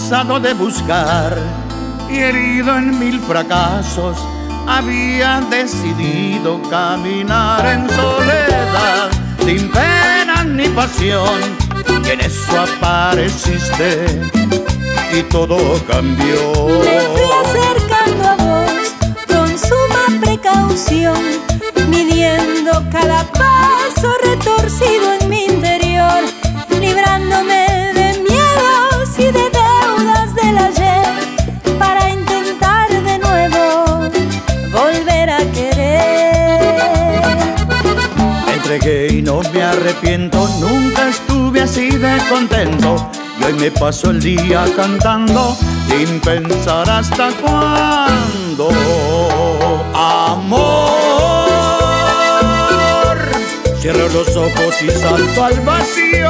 cansado de buscar y herido en mil fracasos, había decidido caminar en soledad, sin pena ni pasión, y en eso apareciste y todo cambió. Me fui acercando a vos con suma precaución, midiendo cada paso retorcido en mi interior, librándome de miedos y de deudas del ayer, para intentar de nuevo volver a querer. Me entregué y no me arrepiento, nunca estuve así de contento, y hoy me paso el día cantando sin pensar hasta cuándo. Amor, cierro los ojos y salto al vacío.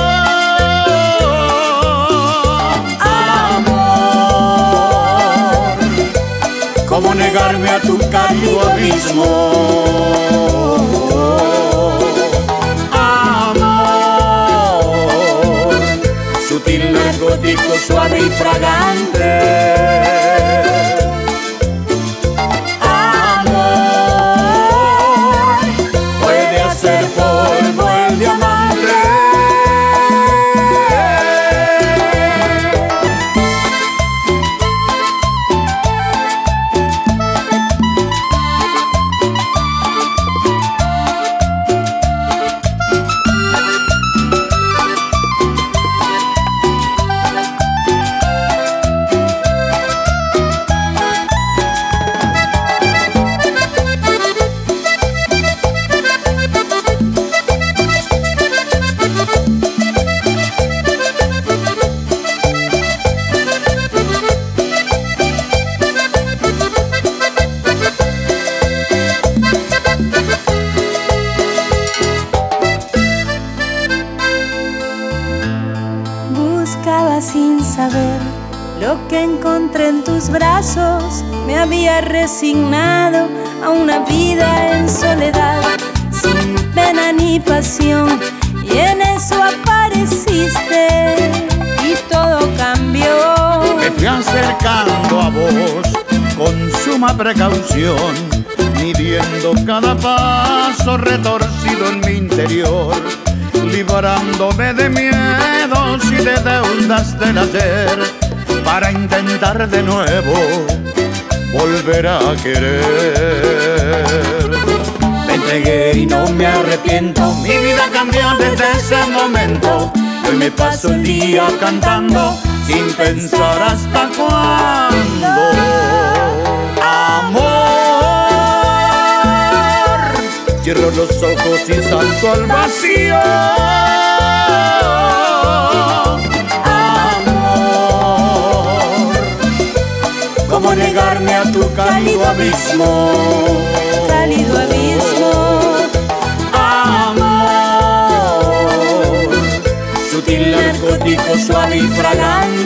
Amor, ¿cómo negarme a tu cálido abismo? Amor, sutil, narcótico, suave y fragante. Polvo el diamante. Buscaba sin saber lo que encontré en tus brazos. Me había resignado a una vida en soledad, sin pena ni pasión, y en eso apareciste y todo cambió. Me fui acercando a vos con suma precaución, midiendo cada paso retorcido en mi interior, librándome de miedos y de deudas del ayer, para intentar de nuevo volver a querer. Me entregué y no me arrepiento, mi vida cambió desde ese momento. Hoy me paso el día cantando sin pensar hasta cuándo. Amor, cierro los ojos y salto al vacío. Amor, ¿cómo negarme a tu cálido abismo? Cálido abismo. Amor, sutil, narcótico, suave y fragante.